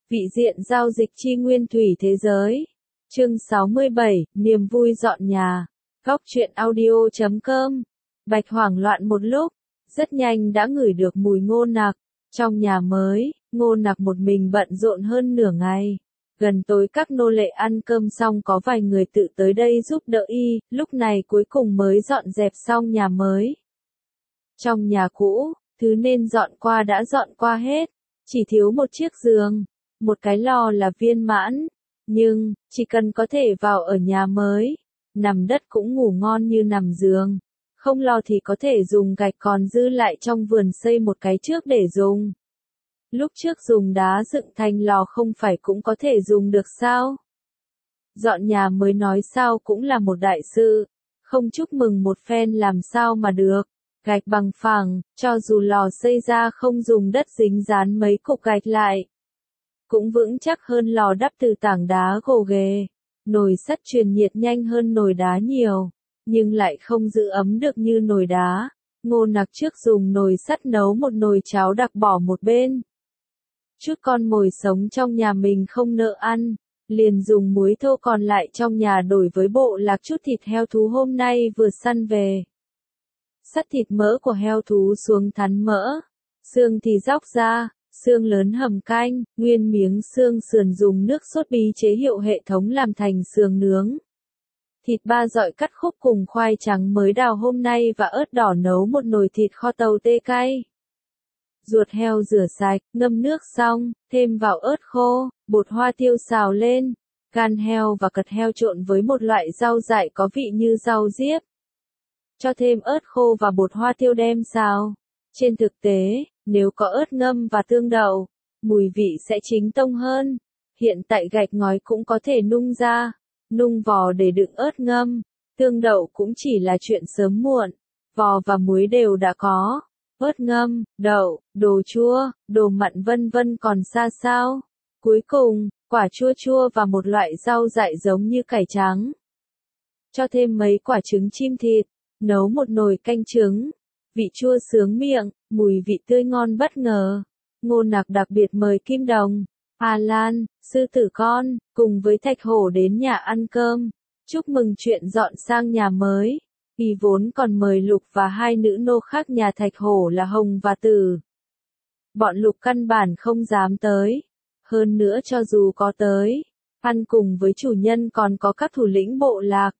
Vị diện giao dịch chi nguyên thủy thế giới. Chương 67, niềm vui dọn nhà. Góc truyện audio.com. Bạch hoảng loạn một lúc, rất nhanh đã ngửi được mùi Ngô Nặc. Trong nhà mới, Ngô Nặc một mình bận rộn hơn nửa ngày. Gần tối các nô lệ ăn cơm xong có vài người tự tới đây giúp đỡ y, lúc này cuối cùng mới dọn dẹp xong nhà mới. Trong nhà cũ, thứ nên dọn qua đã dọn qua hết, chỉ thiếu một chiếc giường, một cái lò là viên mãn, nhưng, chỉ cần có thể vào ở nhà mới, nằm đất cũng ngủ ngon như nằm giường, không lò thì có thể dùng gạch còn dư lại trong vườn xây một cái trước để dùng. Lúc trước dùng đá dựng thành lò không phải cũng có thể dùng được sao? Dọn nhà mới nói sao cũng là một đại sự, không chúc mừng một phen làm sao mà được. Gạch bằng phẳng, cho dù lò xây ra không dùng đất dính dán mấy cục gạch lại, cũng vững chắc hơn lò đắp từ tảng đá gồ ghề. Nồi sắt truyền nhiệt nhanh hơn nồi đá nhiều, nhưng lại không giữ ấm được như nồi đá. Ngô Nặc trước dùng nồi sắt nấu một nồi cháo đặc bỏ một bên. Chút con mồi sống trong nhà mình không nỡ ăn, liền dùng muối thô còn lại trong nhà đổi với bộ lạc chút thịt heo thú hôm nay vừa săn về. Sắt thịt mỡ của heo thú xuống thắn mỡ, xương thì róc ra, xương lớn hầm canh, nguyên miếng xương sườn dùng nước sốt bí chế hiệu hệ thống làm thành sườn nướng. Thịt ba dọi cắt khúc cùng khoai trắng mới đào hôm nay và ớt đỏ nấu một nồi thịt kho tàu tê cay. Ruột heo rửa sạch, ngâm nước xong, thêm vào ớt khô, bột hoa tiêu xào lên, gan heo và cật heo trộn với một loại rau dại có vị như rau diếp. Cho thêm ớt khô và bột hoa tiêu đem xào. Trên thực tế, nếu có ớt ngâm và tương đậu, mùi vị sẽ chính tông hơn. Hiện tại gạch ngói cũng có thể nung ra, nung vò để đựng ớt ngâm, tương đậu cũng chỉ là chuyện sớm muộn, vò và muối đều đã có. Ớt ngâm, đậu, đồ chua, đồ mặn vân vân còn xa sao. Cuối cùng, quả chua chua và một loại rau dại giống như cải trắng. Cho thêm mấy quả trứng chim thịt, nấu một nồi canh trứng. Vị chua sướng miệng, mùi vị tươi ngon bất ngờ. Ngô Nặc đặc biệt mời Kim Đồng, A Lan, sư tử con, cùng với Thạch Hổ đến nhà ăn cơm, chúc mừng chuyện dọn sang nhà mới. Y vốn còn mời Lục và hai nữ nô khác nhà Thạch Hổ là Hồng và Tử. Bọn Lục căn bản không dám tới. Hơn nữa cho dù có tới, ăn cùng với chủ nhân còn có các thủ lĩnh bộ lạc.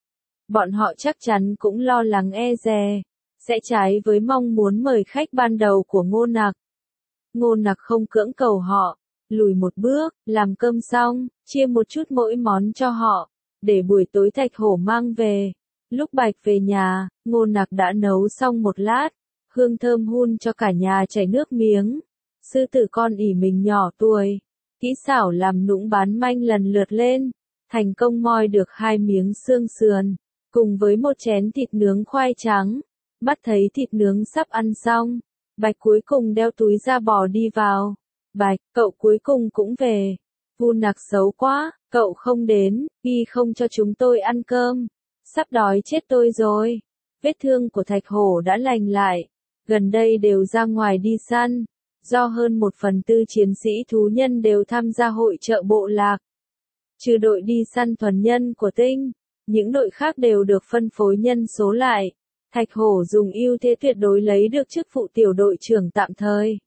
Bọn họ chắc chắn cũng lo lắng e dè, sẽ trái với mong muốn mời khách ban đầu của Ngô Nặc. Ngô Nặc không cưỡng cầu họ, lùi một bước, làm cơm xong, chia một chút mỗi món cho họ, để buổi tối Thạch Hổ mang về. Lúc Bạch về nhà, Ngô Nặc đã nấu xong một lát, hương thơm hun cho cả nhà chảy nước miếng. Sư tử con ỉ mình nhỏ tuổi, kỹ xảo làm nũng bán manh lần lượt lên, thành công moi được 2 miếng xương sườn, cùng với một chén thịt nướng khoai trắng. Mắt thấy thịt nướng sắp ăn xong, Bạch cuối cùng đeo túi da bò đi vào. Bạch, cậu cuối cùng cũng về. Vu Nặc xấu quá, cậu không đến, y không cho chúng tôi ăn cơm. Sắp đói chết tôi rồi. Vết thương của Thạch Hổ đã lành lại. Gần đây đều ra ngoài đi săn. Do hơn 1/4 chiến sĩ thú nhân đều tham gia hội chợ bộ lạc. Trừ đội đi săn thuần nhân của Tinh, những đội khác đều được phân phối nhân số lại. Thạch Hổ dùng ưu thế tuyệt đối lấy được chức vụ tiểu đội trưởng tạm thời.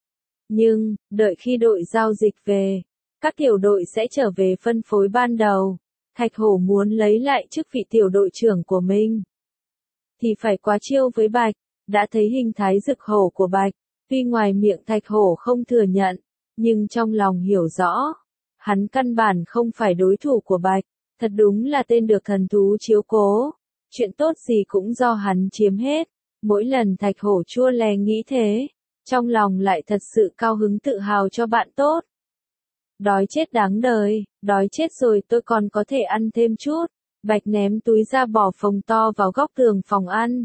Nhưng, đợi khi đội giao dịch về, các tiểu đội sẽ trở về phân phối ban đầu. Thạch Hổ muốn lấy lại chức vị tiểu đội trưởng của mình, thì phải quá chiêu với Bạch. Đã thấy hình thái rực hổ của Bạch, tuy ngoài miệng Thạch Hổ không thừa nhận, nhưng trong lòng hiểu rõ, hắn căn bản không phải đối thủ của Bạch. Thật đúng là tên được thần thú chiếu cố. Chuyện tốt gì cũng do hắn chiếm hết. Mỗi lần Thạch Hổ chua lè nghĩ thế, trong lòng lại thật sự cao hứng tự hào cho bạn tốt. Đói chết đáng đời, đói chết rồi tôi còn có thể ăn thêm chút. Bạch ném túi da bò phồng to vào góc tường phòng ăn.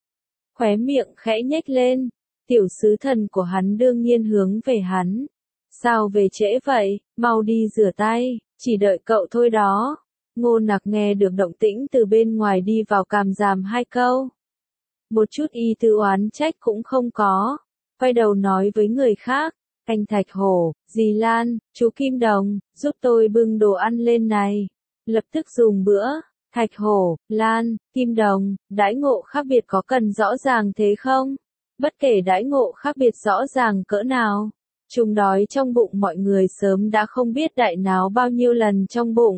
Khóe miệng khẽ nhếch lên, tiểu sứ thần của hắn đương nhiên hướng về hắn. Sao về trễ vậy, mau đi rửa tay, chỉ đợi cậu thôi đó. Ngô Nặc nghe được động tĩnh từ bên ngoài đi vào càm ràm 2 câu. Một chút y tư oán trách cũng không có. Quay đầu nói với người khác, Anh Thạch Hổ, dì Lan, chú Kim Đồng, giúp tôi bưng đồ ăn lên này. Lập tức dùng bữa. Thạch Hổ, Lan, Kim Đồng, đãi ngộ khác biệt có cần rõ ràng thế không? Bất kể đãi ngộ khác biệt rõ ràng cỡ nào, chúng đói trong bụng mọi người sớm đã không biết đại náo bao nhiêu lần trong bụng.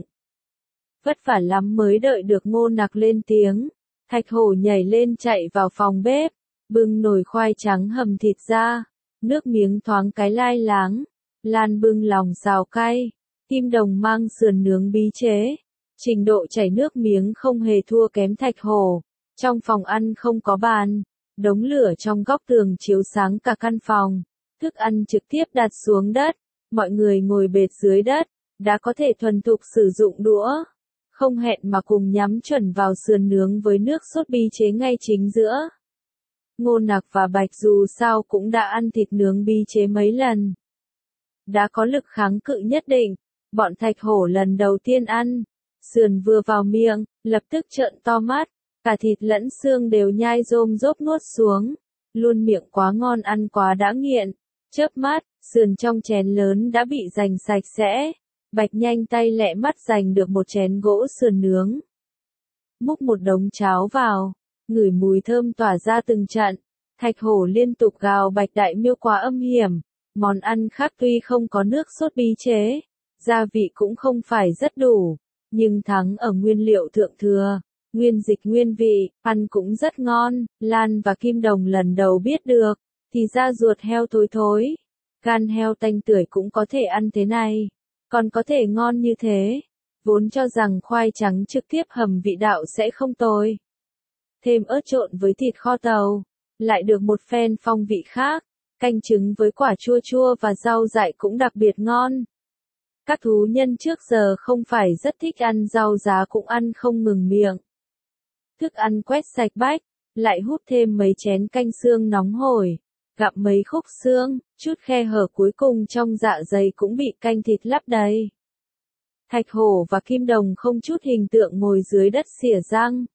Vất vả lắm mới đợi được Ngô Nặc lên tiếng. Thạch Hổ nhảy lên chạy vào phòng bếp, bưng nồi khoai trắng hầm thịt ra, nước miếng thoáng cái lai láng. Lan bưng lòng xào cay, Kim Đồng mang sườn nướng bí chế. Trình độ chảy nước miếng không hề thua kém Thạch Hổ. Trong phòng ăn không có bàn, đống lửa trong góc tường chiếu sáng cả căn phòng. Thức ăn trực tiếp đặt xuống đất, mọi người ngồi bệt dưới đất, đã có thể thuần thục sử dụng đũa. Không hẹn mà cùng nhắm chuẩn vào sườn nướng với nước sốt bí chế ngay chính giữa. Ngô Nặc và Bạch dù sao cũng đã ăn thịt nướng bí chế mấy lần. Đã có lực kháng cự nhất định, bọn Thạch Hổ lần đầu tiên ăn. Sườn vừa vào miệng, lập tức trợn to mắt, cả thịt lẫn xương đều nhai rôm rốp nuốt xuống. Luôn miệng quá ngon ăn quá đã nghiện. Chớp mắt, sườn trong chén lớn đã bị giành sạch sẽ. Bạch nhanh tay lẹ mắt giành được một chén gỗ sườn nướng. Múc một đống cháo vào, ngửi mùi thơm tỏa ra từng trận. Thạch Hổ liên tục gào Bạch đại miêu quá âm hiểm. Món ăn khác tuy không có nước sốt bí chế, gia vị cũng không phải rất đủ, nhưng thắng ở nguyên liệu thượng thừa, nguyên dịch nguyên vị, ăn cũng rất ngon. Lan và Kim Đồng lần đầu biết được, thì ra ruột heo thối thối, gan heo tanh tưởi cũng có thể ăn thế này, còn có thể ngon như thế. Vốn cho rằng khoai trắng trực tiếp hầm vị đạo sẽ không tồi. Thêm ớt trộn với thịt kho tàu, lại được một phen phong vị khác. Canh trứng với quả chua chua và rau dại cũng đặc biệt ngon. Các thú nhân trước giờ không phải rất thích ăn rau giá cũng ăn không ngừng miệng. Thức ăn quét sạch bách, lại hút thêm mấy chén canh xương nóng hổi, gặm mấy khúc xương, chút khe hở cuối cùng trong dạ dày cũng bị canh thịt lấp đầy. Thạch Hổ và Kim Đồng không chút hình tượng ngồi dưới đất xỉa răng.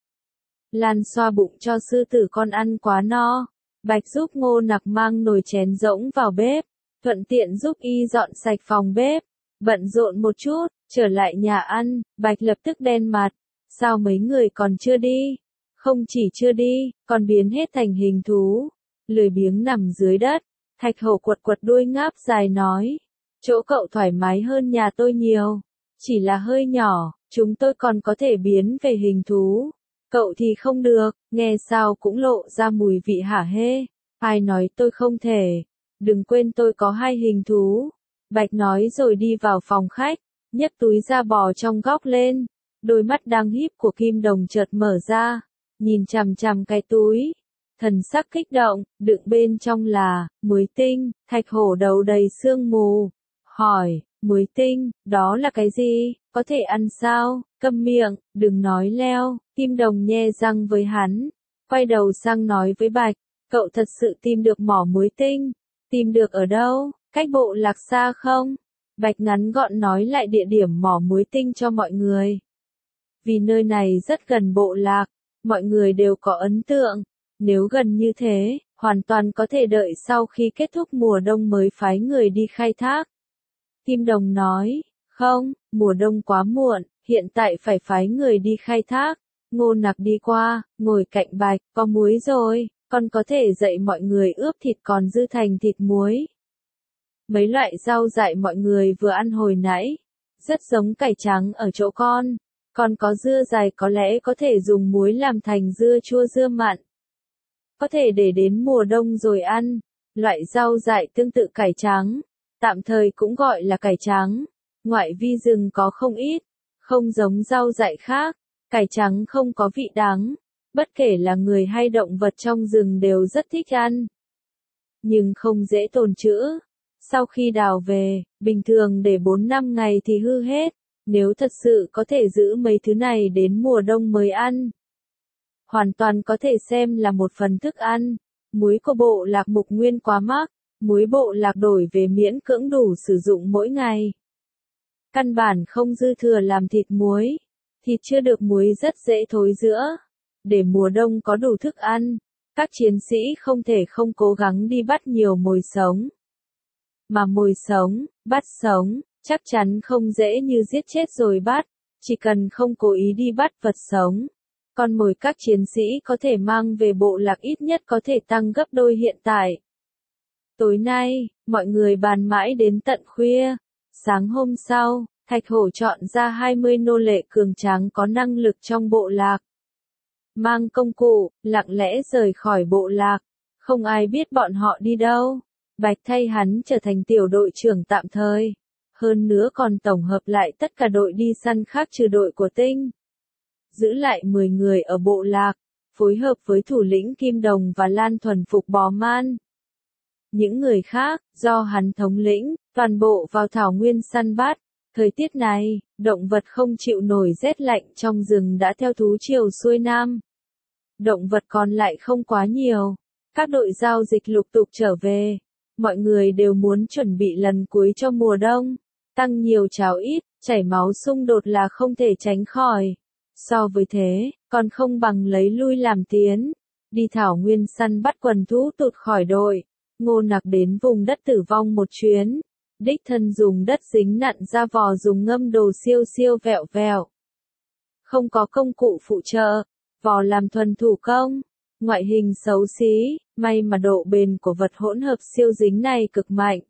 Lan xoa bụng cho sư tử con ăn quá no. Bạch giúp Ngô Nặc mang nồi chén rỗng vào bếp, thuận tiện giúp y dọn sạch phòng bếp. Bận rộn một chút, trở lại nhà ăn, Bạch lập tức đen mặt. Sao mấy người còn chưa đi? Không chỉ chưa đi, còn biến hết thành hình thú. Lười biếng nằm dưới đất. Thạch Hổ quật quật đuôi ngáp dài nói. Chỗ cậu thoải mái hơn nhà tôi nhiều. Chỉ là hơi nhỏ, chúng tôi còn có thể biến về hình thú. Cậu thì không được, nghe sao cũng lộ ra mùi vị hả hê. Ai nói tôi không thể. Đừng quên tôi có 2 hình thú. Bạch nói rồi đi vào phòng khách, nhấc túi da bò trong góc lên. Đôi mắt đang híp của Kim Đồng chợt mở ra, nhìn chằm chằm cái túi. Thần sắc kích động, đựng bên trong là muối tinh. Thạch Hổ đầu đầy sương mù, hỏi, muối tinh, đó là cái gì, có thể ăn sao? Câm miệng, đừng nói leo. Kim Đồng nhe răng với hắn, quay đầu sang nói với Bạch, cậu thật sự tìm được mỏ muối tinh? Tìm được ở đâu, cách bộ lạc xa không? Bạch ngắn gọn nói lại địa điểm mỏ muối tinh cho mọi người. Vì nơi này rất gần bộ lạc, mọi người đều có ấn tượng. Nếu gần như thế, hoàn toàn có thể đợi sau khi kết thúc mùa đông mới phái người đi khai thác. Kim Đồng nói, không, mùa đông quá muộn, hiện tại phải phái người đi khai thác. Ngô Nặc đi qua, ngồi cạnh Bạch, có muối rồi, con có thể dạy mọi người ướp thịt còn dư thành thịt muối. Mấy loại rau dại mọi người vừa ăn hồi nãy, rất giống cải trắng ở chỗ con. Còn có dưa dài có lẽ có thể dùng muối làm thành dưa chua dưa mặn. Có thể để đến mùa đông rồi ăn. Loại rau dại tương tự cải trắng, tạm thời cũng gọi là cải trắng. Ngoại vi rừng có không ít, không giống rau dại khác. Cải trắng không có vị đắng, bất kể là người hay động vật trong rừng đều rất thích ăn. Nhưng không dễ tồn trữ. Sau khi đào về, bình thường để 4-5 ngày thì hư hết. Nếu thật sự có thể giữ mấy thứ này đến mùa đông mới ăn, hoàn toàn có thể xem là một phần thức ăn. Muối của bộ lạc Mục Nguyên quá mắc, muối bộ lạc đổi về miễn cưỡng đủ sử dụng mỗi ngày. Căn bản không dư thừa làm thịt muối. Thịt chưa được muối rất dễ thối rữa. Để mùa đông có đủ thức ăn, các chiến sĩ không thể không cố gắng đi bắt nhiều mồi sống. mà mồi sống, bắt sống, chắc chắn không dễ như giết chết rồi bắt, chỉ cần không cố ý đi bắt vật sống. Con mồi các chiến sĩ có thể mang về bộ lạc ít nhất có thể tăng gấp đôi hiện tại. Tối nay, mọi người bàn mãi đến tận khuya. Sáng hôm sau, Thạch Hổ chọn ra 20 nô lệ cường tráng có năng lực trong bộ lạc. Mang công cụ, lặng lẽ rời khỏi bộ lạc. Không ai biết bọn họ đi đâu. Bạch thay hắn trở thành tiểu đội trưởng tạm thời. Hơn nữa còn tổng hợp lại tất cả đội đi săn khác trừ đội của Tinh. Giữ lại 10 người ở bộ lạc, phối hợp với thủ lĩnh Kim Đồng và Lan thuần phục Bò Man. Những người khác, do hắn thống lĩnh, toàn bộ vào thảo nguyên săn bắt. Thời tiết này, động vật không chịu nổi rét lạnh trong rừng đã theo thú triều xuôi nam. Động vật còn lại không quá nhiều. Các đội giao dịch lục tục trở về. Mọi người đều muốn chuẩn bị lần cuối cho mùa đông. Tăng nhiều cháo ít, chảy máu xung đột là không thể tránh khỏi. So với thế, còn không bằng lấy lui làm tiến. Đi thảo nguyên săn bắt quần thú tụt khỏi đội. Ngô Nặc đến vùng đất tử vong một chuyến. Đích thân dùng đất dính nặn ra vò dùng ngâm đồ siêu siêu vẹo vẹo. Không có công cụ phụ trợ, vò làm thuần thủ công. Ngoại hình xấu xí, may mà độ bền của vật hỗn hợp siêu dính này cực mạnh.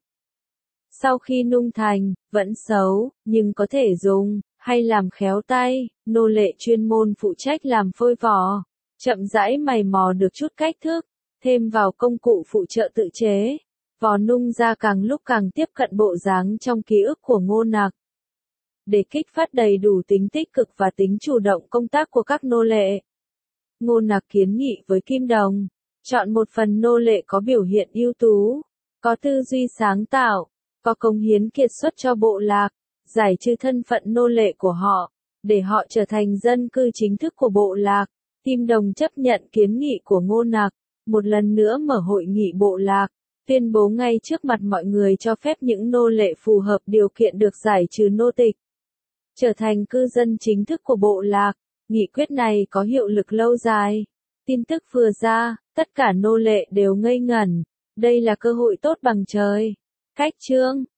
Sau khi nung thành, vẫn xấu, nhưng có thể dùng, hay làm khéo tay, nô lệ chuyên môn phụ trách làm phôi vò. Chậm rãi mày mò được chút cách thức, thêm vào công cụ phụ trợ tự chế. Vò nung ra càng lúc càng tiếp cận bộ dáng trong ký ức của Ngô Nặc. Để kích phát đầy đủ tính tích cực và tính chủ động công tác của các nô lệ. Ngô Nặc kiến nghị với Kim Đồng, chọn một phần nô lệ có biểu hiện ưu tú, có tư duy sáng tạo, có cống hiến kiệt xuất cho bộ lạc, giải trừ thân phận nô lệ của họ, để họ trở thành dân cư chính thức của bộ lạc. Kim Đồng chấp nhận kiến nghị của Ngô Nặc, một lần nữa mở hội nghị bộ lạc, tuyên bố ngay trước mặt mọi người cho phép những nô lệ phù hợp điều kiện được giải trừ nô tịch, trở thành cư dân chính thức của bộ lạc. Nghị quyết này có hiệu lực lâu dài. Tin tức vừa ra, tất cả nô lệ đều ngây ngẩn. Đây là cơ hội tốt bằng trời. Cách chương